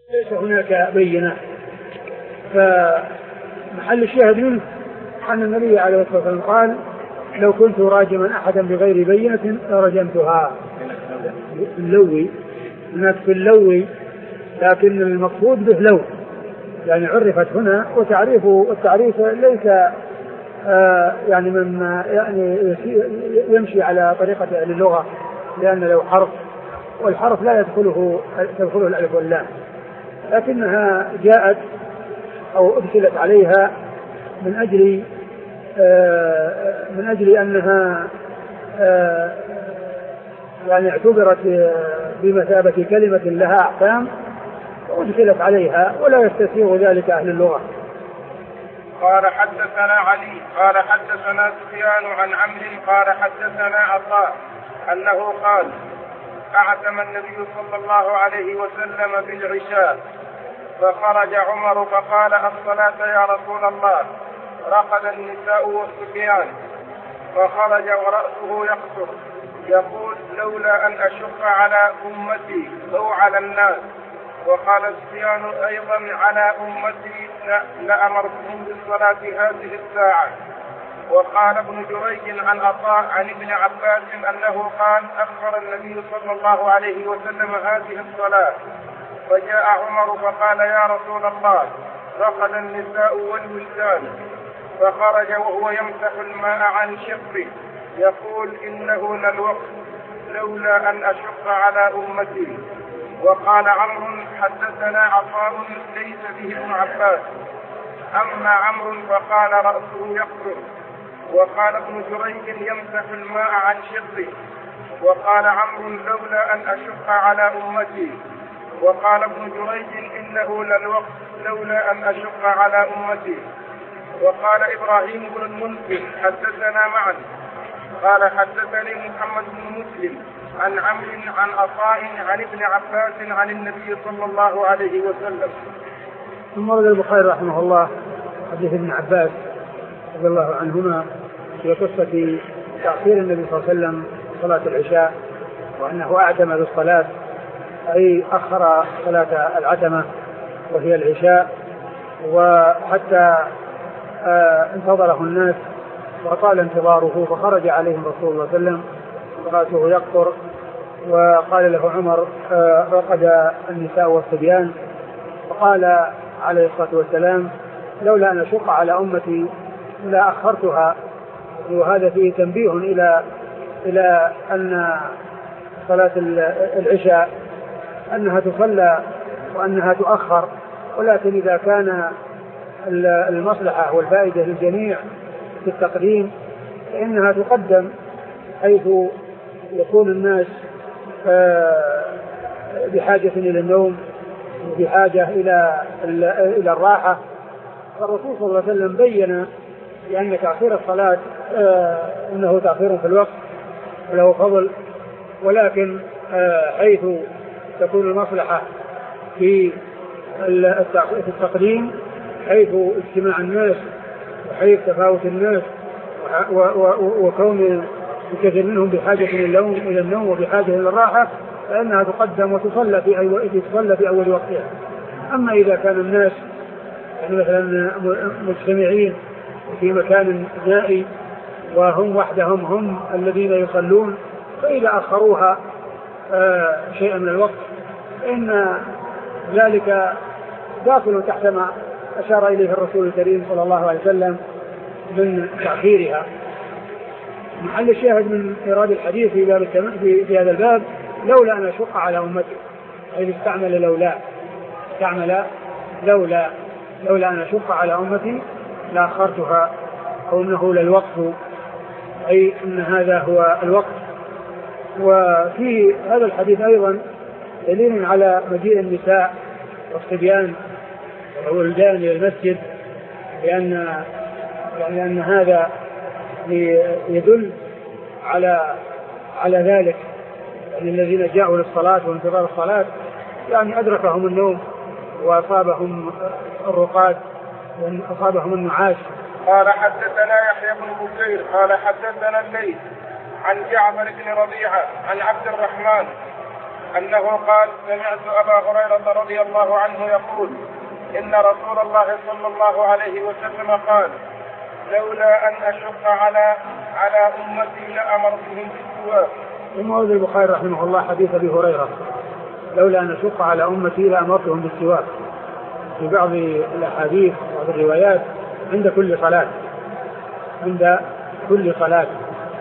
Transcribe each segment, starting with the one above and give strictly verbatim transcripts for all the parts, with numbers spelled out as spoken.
ليس هناك بينة. فمحل الشاهد منه أن النبي عليه الصلاة والسلام قال لو كنت راجما أحدا بغير بينة لرجمتها. اللوي هناك في اللوي، لكن المقصود به لو يعني عرفت هنا، وتعريف التعريف ليس آه يعني من يعني يمشي على طريقة أهل اللغة، لأن لو حرف والحرف لا يدخله تدخله الألف واللام، لكنها جاءت أو أدخلت عليها من أجل آه من أجل أنها آه يعني اعتبرت بمثابة كلمة لها أحكام وأدخلت عليها، ولا يستسيغ ذلك أهل اللغة. قال حدثنا علي قال حدثنا سفيان عن عمرو قال حدثنا عطاء أنه قال أعتم النبي صلى الله عليه وسلم بالعشاء فخرج عمر فقال الصلاة يا رسول الله، رقد النساء والصبيان، فخرج ورأسه يقصر يقول لولا أن أشق على أمتي أو على الناس. وقال سفيان أيضا على أمتي لأمرتهم بالصلاة هذه الساعة. وقال ابن جريج عن عطاء عن ابن عباس أنه قال أخر النبي صلى الله عليه وسلم هذه الصلاة، فجاء عمر فقال يا رسول الله رقد النساء والولدان، فخرج وهو يمسح الماء عن شقه يقول إنه للوقت لولا أن أشق على أمتي. وقال عمرو حدثنا عطاء ليس به ابن عباس، أما عمرو فقال رأسه يقصر. وقال ابن جريج يمسح الماء عن شقه. وقال عمرو لولا أن أشق على أمتي. وقال ابن جريج إنه للوقت لولا أن أشق على أمتي. وقال إبراهيم بن المنذر حدثنا معا قال حدثني محمد بن مسلم عن عمرو عن عطاء عن ابن عباس عن النبي صلى الله عليه وسلم. ثم ورد البخاري رحمه الله حديث ابن عباس رضي الله عنهما في قصة تأخير النبي صلى الله عليه وسلم صلاة العشاء، وأنه أعتم بالصلاة أي أخر صلاة العتمة وهي العشاء، وحتى آه انتظره الناس وطال انتظاره، فخرج عليهم رسول الله صلى الله عليه وسلم ورأسه يقطر، وقال له عمر آه رقد النساء والصبيان، فقال عليه الصلاة والسلام لولا أن أشق على أمتي لا أخرتها. وهذا فيه تنبيه إلى إلى أن صلاة العشاء أنها تصلى وأنها تؤخر، ولكن إذا كان المصلحة والفائدة للجميع في التقديم فإنها تقدم، حيث يكون الناس بحاجة إلى النوم وبحاجة إلى إلى الراحة. فالرسول صلى الله عليه وسلم بين بأن تأخير الصلاة أنه تأخير في الوقت وله فضل، ولكن حيث تكون المصلحة في التقديم حيث اجتماع الناس وحيث تفاوت الناس وكون كثير منهم بحاجة إلى النوم وبحاجة إلى الراحة، فإنها تقدم وتصلى في أي تصلى في أول وقتها. أما إذا كان الناس يعني مثلا مجتمعين في مكان نائي وهم وحدهم هم الذين يصلون، فإذا أخروها آه شيئا من الوقت فإن ذلك داخل تحت ما أشار إليه الرسول الكريم صلى الله عليه وسلم من تأخيرها. محل الشاهد من إيراد الحديث في, باب في, في هذا الباب لولا أن أشق على أمتي، أي استعمل لولا استعمل لولا لولا أن أشق على أمتي لأخرتها، أو أنه للوقت، أي أن هذا هو الوقت. وفي هذا الحديث أيضا دليل على مجيء النساء والصبيان والولدان إلى المسجد، لأن يعني أن هذا يدل على على ذلك، يعني الذين جاءوا للصلاة وانتظار الصلاة يعني أدركهم النوم وأصابهم الرقاد وأصابهم النعاس. قال حدثنا يحيى بن بكير قال حدثنا الليث عن جعفر بن ربيعة عن عبد الرحمن أنه قال سمعت أبا هريرة رضي الله عنه يقول إن رسول الله صلى الله عليه وسلم قال لولا أن أشق على على أمتي لأمرتهم بالسواك. ثم ورد البخاري رحمه الله حديث أبي هريرة لولا أن أشق على أمتي لأمرتهم بالسواك في بعض الأحاديث وفي الروايات عند كل صلاة عند كل صلاة.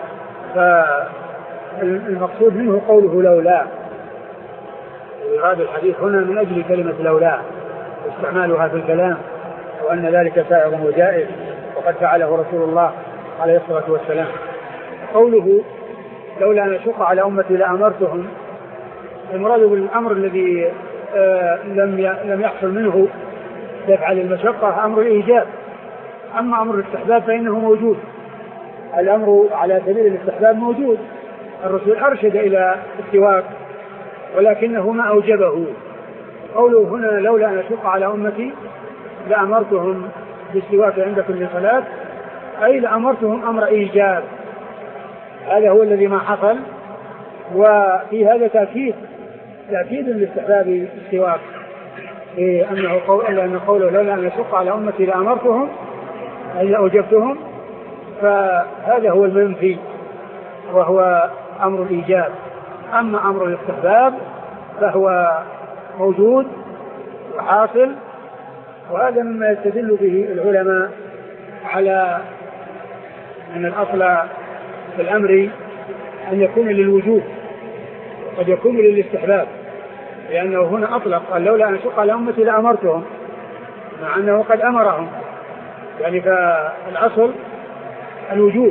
فالمقصود منه قوله لولا، ويراد الحديث هنا من أجل كلمة لولا واستعمالها في الكلام، وأن ذلك سائغ وجائز وقد فعله رسول الله عليه الصلاة والسلام. قوله لولا أن أشق على أمتي لأمرتهم، المراد بالأمر الذي آه لم لم يحصل منه يفعل المشقة أمر الإيجاب. أما أمر الاستحباب فإنه موجود، الأمر على سبيل الاستحباب موجود، الرسول أرشد إلى السواك ولكنه ما أوجبه. قوله هنا لولا أن أشق على أمتي لأمرتهم بالسواك عند كل صلاة، أي لأمرتهم أمر إيجاب، هذا هو الذي ما حصل. وفي هذا تأكيد تأكيد لاستحباب السواك، أنه قول أن قوله لولا أن أشق على أمتي لأمرتهم أي لأوجبتهم، فهذا هو المنفي وهو أمر الإيجاب. أما أمر الاستحباب فهو موجود وحاصل، وهذا مما يستدل به العلماء على أن الأصل في الأمر أن يكون للوجوب قد يكون للاستحباب، لأنه هنا أطلق قال لولا أن أشق على أمتي لأمرتهم، مع أنه قد أمرهم، يعني فالأصل الوجوب،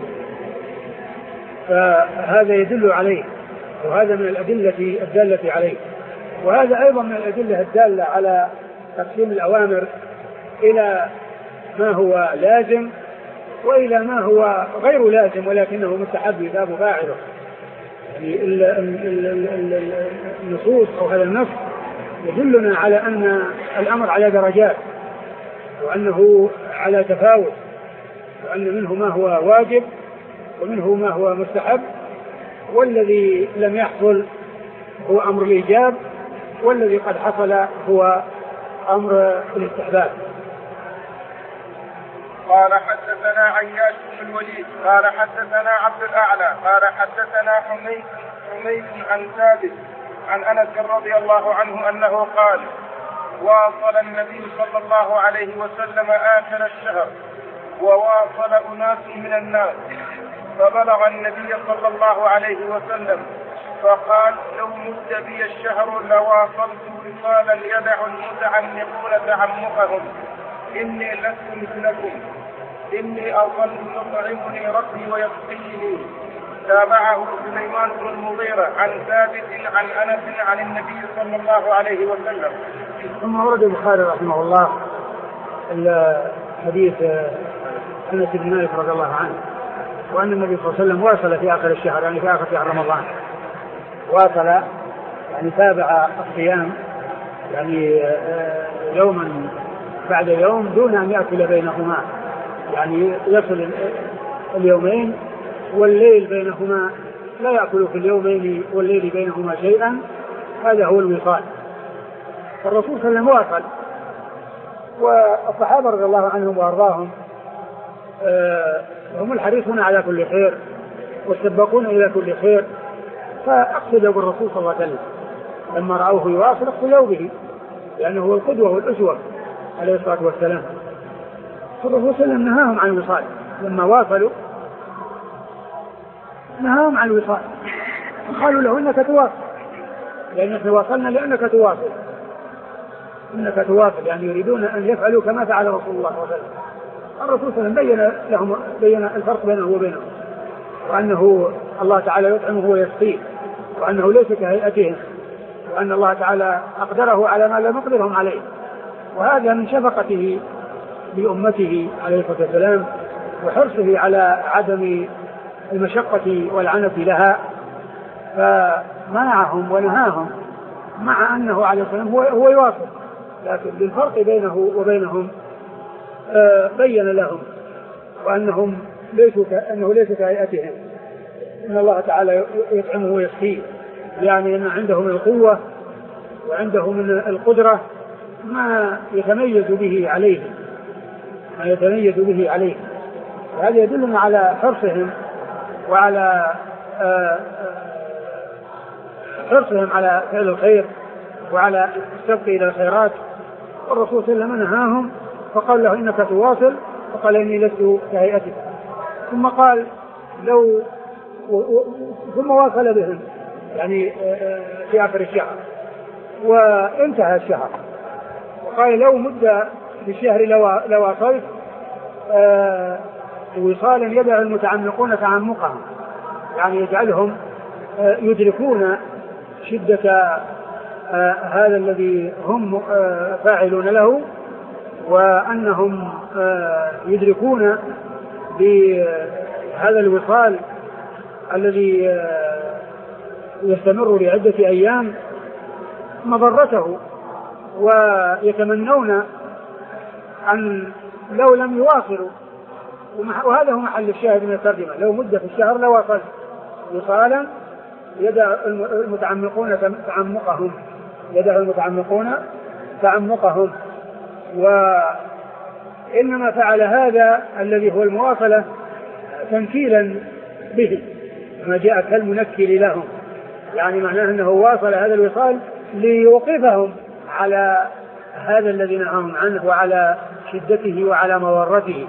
فهذا يدل عليه، وهذا من الأدلة الدالة عليه. وهذا أيضا من الأدلة الدالة على تقسيم الأوامر إلى ما هو لازم وإلى ما هو غير لازم ولكنه مستحب يثاب فاعله. يعني النصوص أو هذا النص يدلنا على أن الأمر على درجات، وأنه على تفاوت، وأن منه ما هو واجب ومنه ما هو مستحب، والذي لم يحصل هو أمر الإيجاب، والذي قد حصل هو أمر الاستحباب. قال حدثنا عياش بن الوليد قال حدثنا عبد الأعلى قال حدثنا حميد حميد عن ثابت عن أنس رضي الله عنه أنه قال واصل النبي صلى الله عليه وسلم آخر الشهر وواصل أناس من الناس، فبلغ النبي صلى الله عليه وسلم فقال لو مد بي الشهر لواصلت وصالا يدع المتعمقون تعمقهم، إني لست مثلكم، إني أظل يطعمني ربي ويسقيني. تابعه سليمان بن المغيرة عن ثابت عن أنس عن النبي صلى الله عليه وسلم. ثم ورد البخاري رحمه الله الحديث أنس بن مالك رضي الله عنه، وأن النبي صلى الله عليه وسلم واصل في آخر الشهر، يعني في آخر شهر رمضان، واصل يعني تابع الصيام يعني يوما بعد يوم دون أن يأكل بينهما، يعني يصل اليومين والليل بينهما، لا يأكل في اليومين والليل بينهما شيئا، هذا هو الوصال. الرسول صلى الله عليه وسلم واصل، والصحابة رضي الله عنهم وأرضاهم هم الحريصون على كل خير والسباقون إلى كل خير، فاقتدوا بالرسول صلى الله عليه وسلم لما رأوه يواصل اقتدوا به، لأنه هو القدوة والأسوة عليه الصلاة والسلام. فالرسول صلى الله عليه وسلم نهاهم عن الوصال، لما واصلوا نهاهم عن الوصال، قالوا له إنك تواصل، لأن احنا واصلنا لأنك تواصل، إنك تواصل، يعني يريدون أن يفعلوا كما فعل رسول الله صلى الله عليه وسلم. الرسول صلى الله عليه وسلم بين لهم بين الفرق بينه وبينهم، وأنه الله تعالى يطعمه ويسقيه، وأنه ليس كهيئتهم، وأن الله تعالى أقدره على ما لم يقدرهم عليه. وهذا من شفقته بأمته عليه الصلاة والسلام وحرصه على عدم المشقة والعنف لها، فمنعهم ونهاهم، مع أنه عليه الصلاة والسلام هو, هو يواصل، لكن للفرق بينه وبينهم بين لهم وأنهم ليسوا أنه ليس كهيئتهم، إن الله تعالى يطعمه ويسقيه، يعني أن عنده من القوة وعنده من القدرة ما يتميز به عليه ما يتميز به عليه وهذا يدلنا على حرصهم وعلى حرصهم على فعل الخير وعلى السبق إلى الخيرات. والرسول صلى الله عليه وسلم نهاهم فقال له إنك تواصل فقال إني لست كهيئتك ثم قال لو ثم واصل بهم يعني في آخر الشهر وانتهى الشهر وقال لو مد في الشهر لواصلت وصالا يدع المتعمقون تعمقهم يعني يجعلهم يدركون شدة هذا الذي هم فاعلون له وأنهم يدركون بهذا الوصال الذي يستمر لعدة أيام مضرته ويتمنون أن لو لم يواصلوا. وهذا هو محل الشاهد من الترجمة لو مدة في الشهر لواصل وصالا يدع المتعمقون تعمقهم يدع المتعمقون تعمقهم. وإنما فعل هذا الذي هو المواصلة تنكيلا به ما جاء كالمنكل لهم يعني معناه أنه واصل هذا الوصال ليوقفهم على هذا الذي نهاهم عنه وعلى شدته وعلى مورته.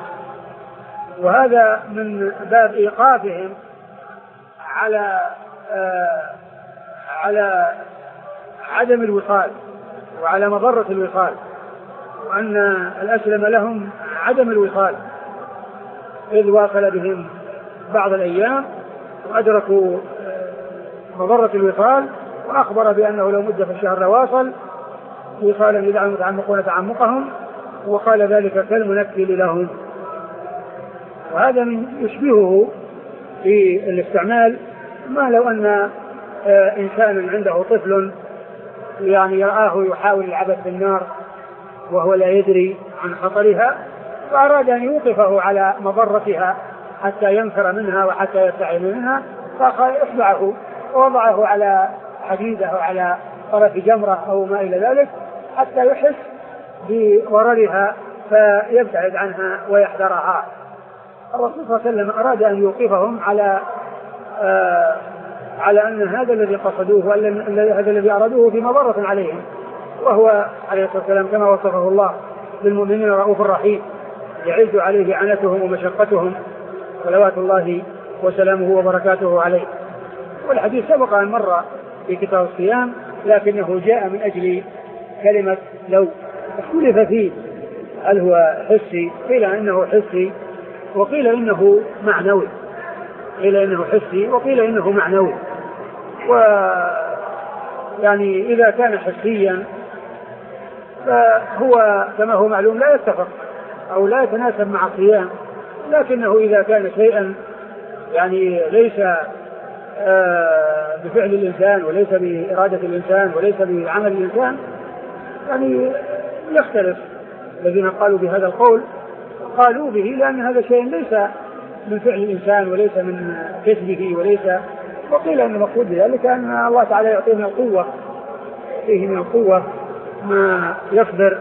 وهذا من باب إيقافهم على آه على عدم الوصال وعلى مضرة الوصال وأن الأسلم لهم عدم الوصال إذ واصل بهم بعض الأيام وأدركوا مضرة الوصال وأخبر بأنه لو مد في الشهر لواصل وصالا يدع المتعمقون تعمقهم وقال ذلك كالمنكل لهم. وهذا من يشبهه في الاستعمال ما لو أن إنسانا عنده طفل يعني يرآه يحاول العبث بالنار وهو لا يدري عن خطرها وأراد أن يوقفه على مضرتها حتى ينفر منها وحتى يستعين منها فإخبعه ووضعه على حديدة أو على طرف جمرة أو ما إلى ذلك حتى يحس بضررها فيبتعد عنها ويحذرها. الرسول صلى الله عليه وسلم أراد أن يوقفهم على آه على أن هذا الذي قصدوه وهذا الذي أرادوه في مضرة عليهم وهو عليه الصلاة والسلام كما وصفه الله للمؤمنين رؤوف رحيم يعز عليه عنتهم ومشقتهم صلوات الله وسلامه وبركاته عليه. والحديث سبق أن مر في كتاب الصيام لكنه جاء من أجل كلمة لو اختلف فيه هل هو حسي قيل إنه حسي وقيل إنه معنوي قيل إنه حسي وقيل إنه معنوي. ويعني إذا كان حسيا فهو كما هو معلوم لا يتفق أو لا يتناسب مع الصيام لكنه إذا كان شيئا يعني ليس آه بفعل الإنسان وليس بإرادة الإنسان وليس بعمل الإنسان يعني يختلف. الذين قالوا بهذا القول قالوا به لأن هذا شيء ليس من فعل الإنسان وليس من كسبه وليس. وقيل أن المقصود بذلك أن الله تعالى يعطيه من القوة فيه من القوة ما يصبر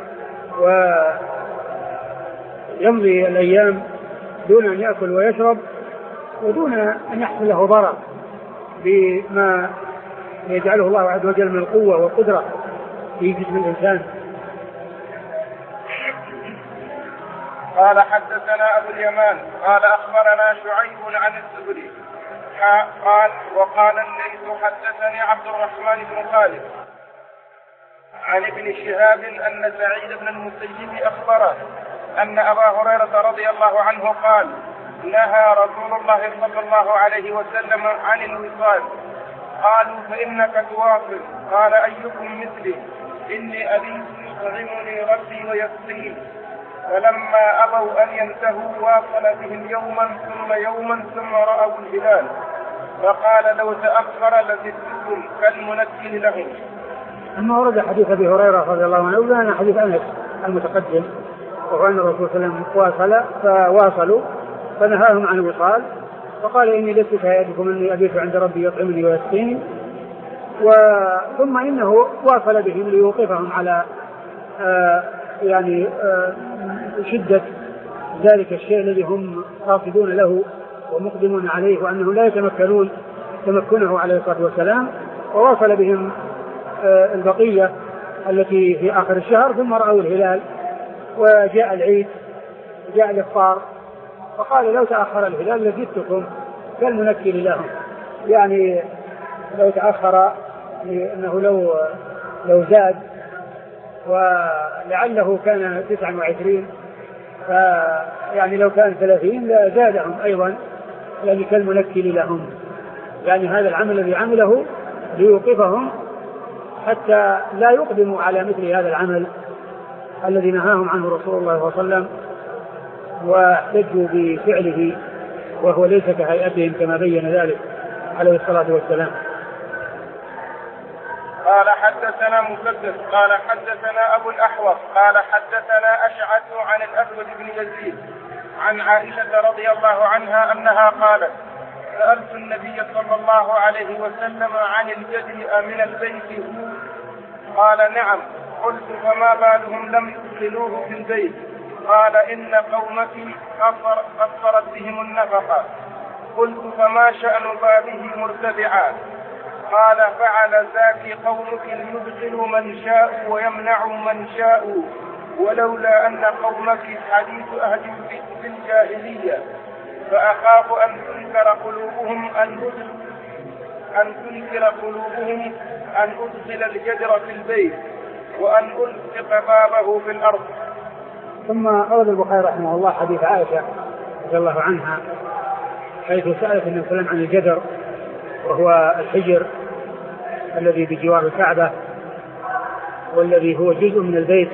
ويمضي الأيام دون أن يأكل ويشرب ودون أن يحصل له ضرر بما يجعله الله عز وجل من القوة والقدرة في جسم الإنسان. قال حدثنا أبو اليمان قال أخبرنا شعيب عن الزهري قال وقال الليث حدثني عبد الرحمن بن خالد عن ابن شهاب أن سعيد بن المسيب أخبره أن أبا هريرة رضي الله عنه قال نهى رسول الله صلى الله عليه وسلم عن الوصال. قالوا فإنك تواصل قال أيكم مثلي إني أبيت يطعمني ربي ويسقين. فلما أبوا أن ينتهوا واصل بهم يوما ثم يوما ثم رأوا الهلال فقال لو تأخر لزدتكم كالمنكل لهم. أما ورد حديث أبي هريرة رضي الله عنه وكان حديث أنس المتقدم وهو أن الرسول صلى الله عليه وسلم واصل فواصلوا فنهاهم عن الوصال فقال إني لست كهيئتكم إني أبيت عند ربي يطعمني ويسقيني. وثم إنه واصل بهم ليوقفهم على آه يعني آه شدة ذلك الشيء الذي هم قاصدون له ومقدمون عليه، وأنهم لا يتمكنون تمكنه عليه الصلاة والسلام. وواصل بهم آه البقية التي في آخر الشهر، ثم رأوا الهلال وجاء العيد جاء الإفطار، فقال لو تأخر الهلال لزدتكم كالمنكر لهم، يعني لو تأخر أنه لو لو زاد ولعله كان تسعة وعشرين فيعني لو كان ثلاثين لزادهم أيضا، يعني كالمنكر لهم، يعني هذا العمل الذي عمله ليوقفهم حتى لا يقدموا على مثل هذا العمل الذي نهاهم عنه رسول الله صلى الله عليه وسلم واحتجوا بفعله، وهو ليس كهيئتهم كما بين ذلك عليه الصلاة والسلام. قال حدثنا مسدد قال حدثنا أبو الأحوص قال حدثنا أشعث عن الأسود بن يزيد عن عائشة رضي الله عنها أنها قالت سألت النبي صلى الله عليه وسلم عن الجدي من البيت هو؟ قال نعم. قلت فما بالهم لم يدخلوه في البيت؟ قال إن قومك قصرت بهم النفقة. قلت فما شأن بابه مرتفعا؟ قال فعل ذاك قومك ليدخلوا من شاء ويمنعوا من شاء، ولولا أن قومك حديث أهل في الجاهلية فأخاف أن تنكر قلوبهم أن أن تنكر قلوبهم أن أدخل الجدر في البيت وأن ألصق بابه في الأرض. ثم أورد البخاري رحمه الله حديث عائشة رضي الله عنها حيث سألت النبي صلى الله عليه وسلم عن الجدر، وهو الحجر الذي بجوار الكعبة والذي هو جزء من البيت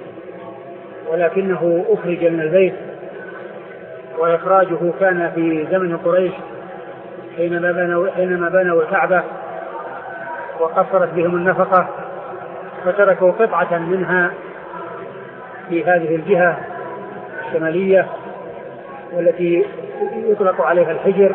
ولكنه أخرج من البيت، وإخراجه كان في زمن قريش حينما بنوا حينما بنوا الكعبة وقصرت بهم النفقة، فتركوا قطعة منها في هذه الجهة الشمالية والتي يطلق عليها الحجر،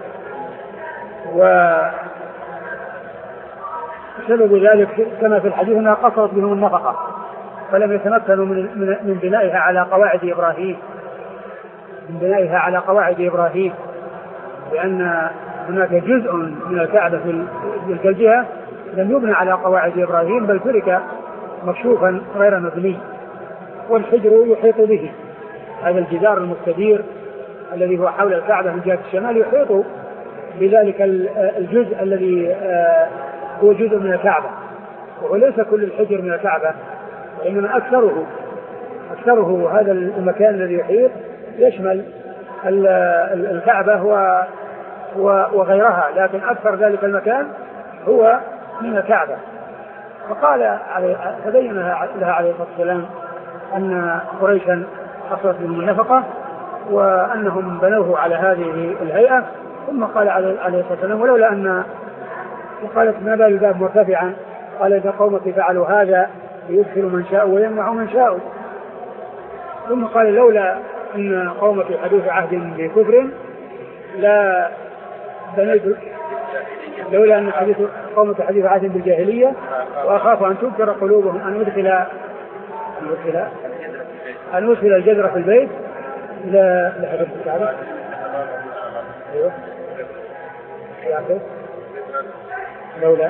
وسبب ذلك كما في الحديث أنها قصرت بهم النفقة فلم يتمكنوا من, من, من بنائها على قواعد إبراهيم من بنائها على قواعد إبراهيم لأن هناك جزء من الكعبة في تلك الجهة لم يبنى على قواعد إبراهيم بل ترك مكشوفا غير مبني، والحجر يحيط به، هذا الجدار المستدير الذي هو حول الكعبة من جهة الشمال يحيط بذلك الجزء الذي هو جزء من الكعبة، وهو ليس كل الحجر من الكعبة وإنما أكثره أكثره هذا المكان الذي يحيط يشمل الكعبة وغيرها، لكن أكثر ذلك المكان هو من الكعبة. فقال فبين لها عليه الصلاة والسلام أن قريشا حصلت بهم النفقة وأنهم بنوه على هذه الهيئة، ثم قال عليه الصلاة والسلام ولولا أن وقالت ما بال الباب مرتفعا؟ قال إذا قومك فعلوا هذا ليدخلوا من شاء ويمنعوا من شاء. ثم قال لولا أن قومك حديث عهد بكفر لا بنيت لولا أن حديث قومك حديث عهد بالجاهلية وأخاف أن تنكر قلوبهم أن أدخل أن أدخل أن أدخل الجدر في البيت لا لحدث الكعبة. أيوه يعكس لولا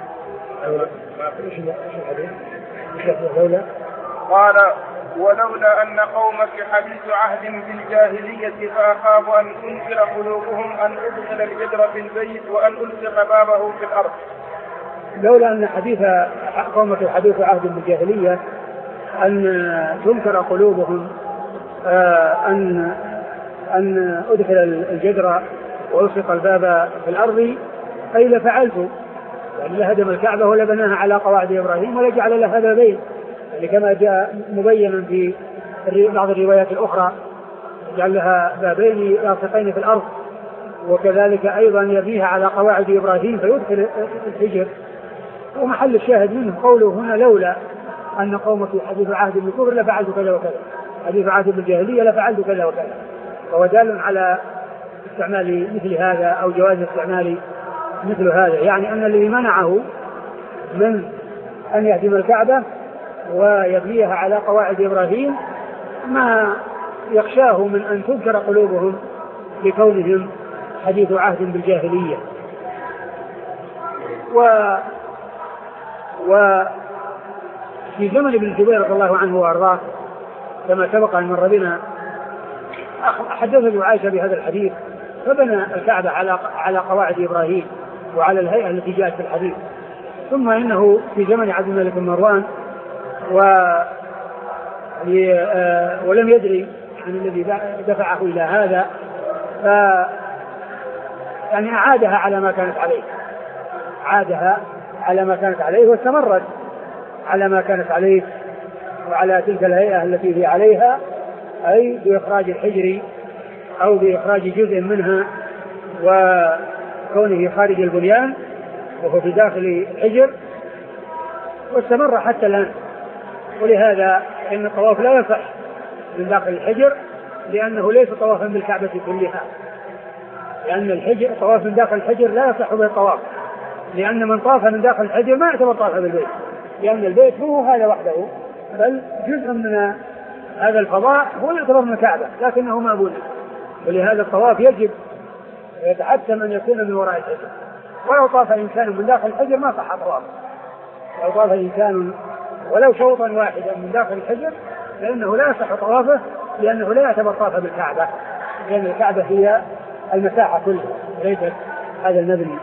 لولا قال ولولا أن قومك حديث عهد بالجاهلية فأخاف أن تنكر قلوبهم أن أدخل الجدر في البيت وأن ألصق بابه في الأرض. لولا أن حديث قومك حديث عهد بالجاهلية أن تنكر قلوبهم أن أن أدخل الجدر وألصق الباب في الأرض أي لفعلت، يعني لهدم الكعبة ولا بناها على قواعد إبراهيم ولا جعل لها بابين، يعني كما جاء مبينا في بعض الروايات الأخرى جعل لها بابين لاصقين في الأرض، وكذلك أيضا يبنيها على قواعد إبراهيم فيدخل الحجر. ومحل الشاهد منه قوله هنا لولا أن قومك حديث عهد بالكفر لفعلت كذا وكذا، حديث عهد بالجاهلية لفعلت كذا وكذا، وهو دال على استعمال مثل هذا أو جواز استعمال مثل هذا، يعني أن الذي منعه من أن يهدم الكعبة ويبنيها على قواعد إبراهيم ما يخشاه من أن تنكر قلوبهم لكونهم حديث عهد بالجاهلية. و وفي زمن ابن الزبير رضي الله عنه وأرضاه كما سبق أن مر بنا حدثت عائشة بهذا الحديث، فبنى الكعبة على على قواعد إبراهيم وعلى الهيئة التي جاءت في الحديث. ثم إنه في زمن عبد الملك بن مروان و ولم يدري عن الذي دفعه إلى هذا، ف يعني أعادها على ما كانت عليه عادها على ما كانت عليه واستمرت على ما كانت عليه وعلى تلك الهيئة التي هي عليها، أي بإخراج الحجر أو بإخراج جزء منها وكونه خارج البنيان وهو في داخل الحجر، واستمر حتى الآن. ولهذا إن الطواف لا يصح من داخل الحجر لأنه ليس طوافا بالكعبة كلها، لأن الحجر طواف من داخل الحجر لا يصح به الطواف، لأن من طاف من داخل الحجر ما يعتبر طافا بالبيت، لأن البيت هو هذا وحده بل جزء من هذا الفضاء هو يعتبر من الكعبة لكنه ما بني، ولهذا الطواف يجب يتحتم أن يكون من وراء الحجر. ولو طاف إنسان من داخل الحجر ما صح طواف، لو طاف إنسان ولو شوطا واحدا من داخل الحجر فإنه لا يصح طوافه، لأنه لا يعتبر طاف بالكعبة، لأن الكعبة هي المساحة كلها وليست هذا المبني.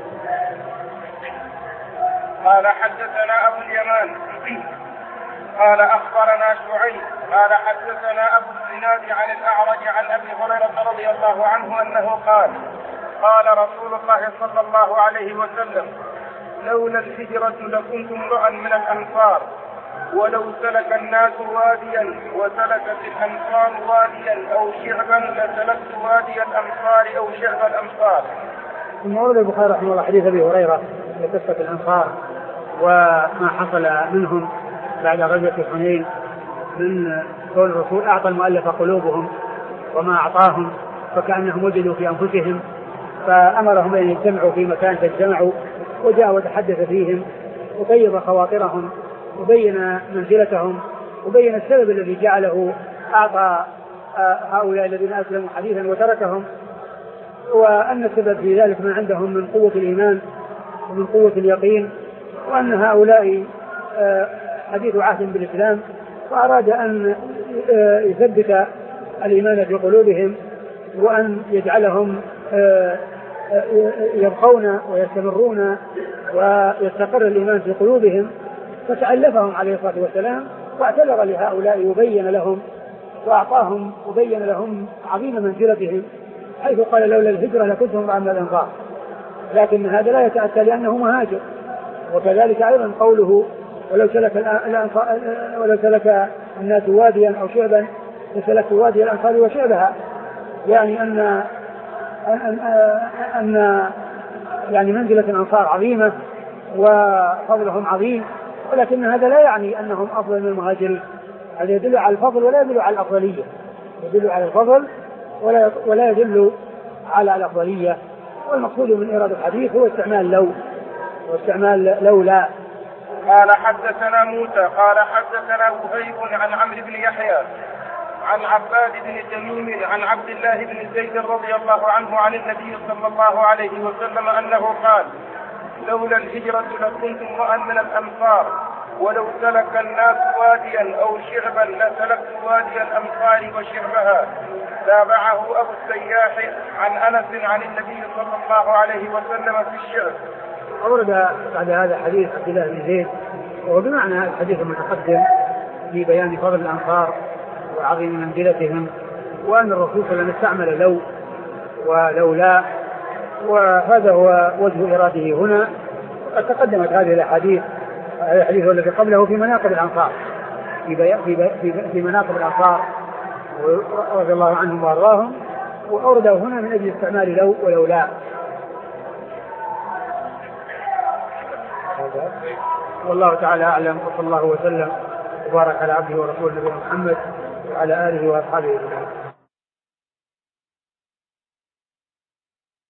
قال حدثنا أبو اليمان قال أخبرنا شعيب قال حدثنا أبو الزناد عن الأعرج عن أبي هريرة رضي الله عنه أنه قال قال رسول الله صلى الله عليه وسلم لولا الهجرة لكنت امرأ من الأنصار ولو سلك الناس واديا وسلكت الأنصار واديا أو شعبا لسلكت وادي الأمصار أو شعب الأمصار. ثم ورد البخاري رحمه الله حديث أبي هريرة لقصة الأنصار وما حصل منهم بعد غزوة حنين من كون الرسول أعطى المؤلف قلوبهم وما أعطاهم فكأنهم وجدوا في أنفسهم فأمرهم أن يجتمعوا في مكان فاجتمعوا وجاء وتحدث فيهم وطيب خواطرهم وبين منزلتهم وبين السبب الذي جعله أعطى هؤلاء الذين أسلموا حديثا وتركهم، وأن السبب في ذلك ما عندهم من قوة الإيمان ومن قوة اليقين، وأن هؤلاء حديث عهد بالإسلام وأراد أن يثبت الإيمان في قلوبهم وأن يجعلهم يبقون ويستمرون ويستقر الإيمان في قلوبهم، فتألفهم عليه الصلاة والسلام واعتذر لهؤلاء وبين لهم وأعطاهم وبين لهم عظيم منزلتهم، حيث قال لولا الهجرة لكنت امرأ من الأنصار، لكن هذا لا يتأتى لأنه مهاجر. وكذلك أيضا قوله ولو سلك ولو سلك الناس واديا أو شعبا لسلكت وادي الأنصار وشعبها، يعني أن أن أن يعني منزلة الأنصار عظيمة وفضلهم عظيم، ولكن هذا لا يعني أنهم أفضل من المهاجرين، هذا يدل على الفضل ولا يدل على الأفضلية، يدل على الفضل ولا ولا يدل على الأفضلية. والمقصود من إيراد الحديث هو استعمال لو واستعمال لولا. قال حدثنا موسى قال حدثنا وهيب عن عمرو بن يحيى عن عباد بن تميم عن عبد الله بن زيد رضي الله عنه عن النبي صلى الله عليه وسلم أنه قال لولا الهجرة لكنت امرأ من الأمصار ولو سلك الناس واديا أو شعبا لسلكت وادي الأمصار وشعبها. تابعه أبو السياح عن أنس عن النبي صلى الله عليه وسلم في الشعب. أورد بعد هذا حديث عبد الله بن زيد وهو بمعنى الحديث المتقدم في بيان فضل الأنصار وعظيم منزلتهم، وأن الرسول صلى الله عليه وسلم استعمل لو ولولا، وهذا هو وجه إراده هنا. قد تقدمت هذه الأحاديث الحديث الذي قبله في مناقب الأنصار في, في, في, في مناقب الأنصار رضي الله عنهم وارضاهم، وأورده هنا من أجل استعمال لو ولولا. والله تعالى أعلم، وصلى الله وسلم وبارك على عبده ورسوله نبينا محمد وعلى آله وأصحابه أجمعين.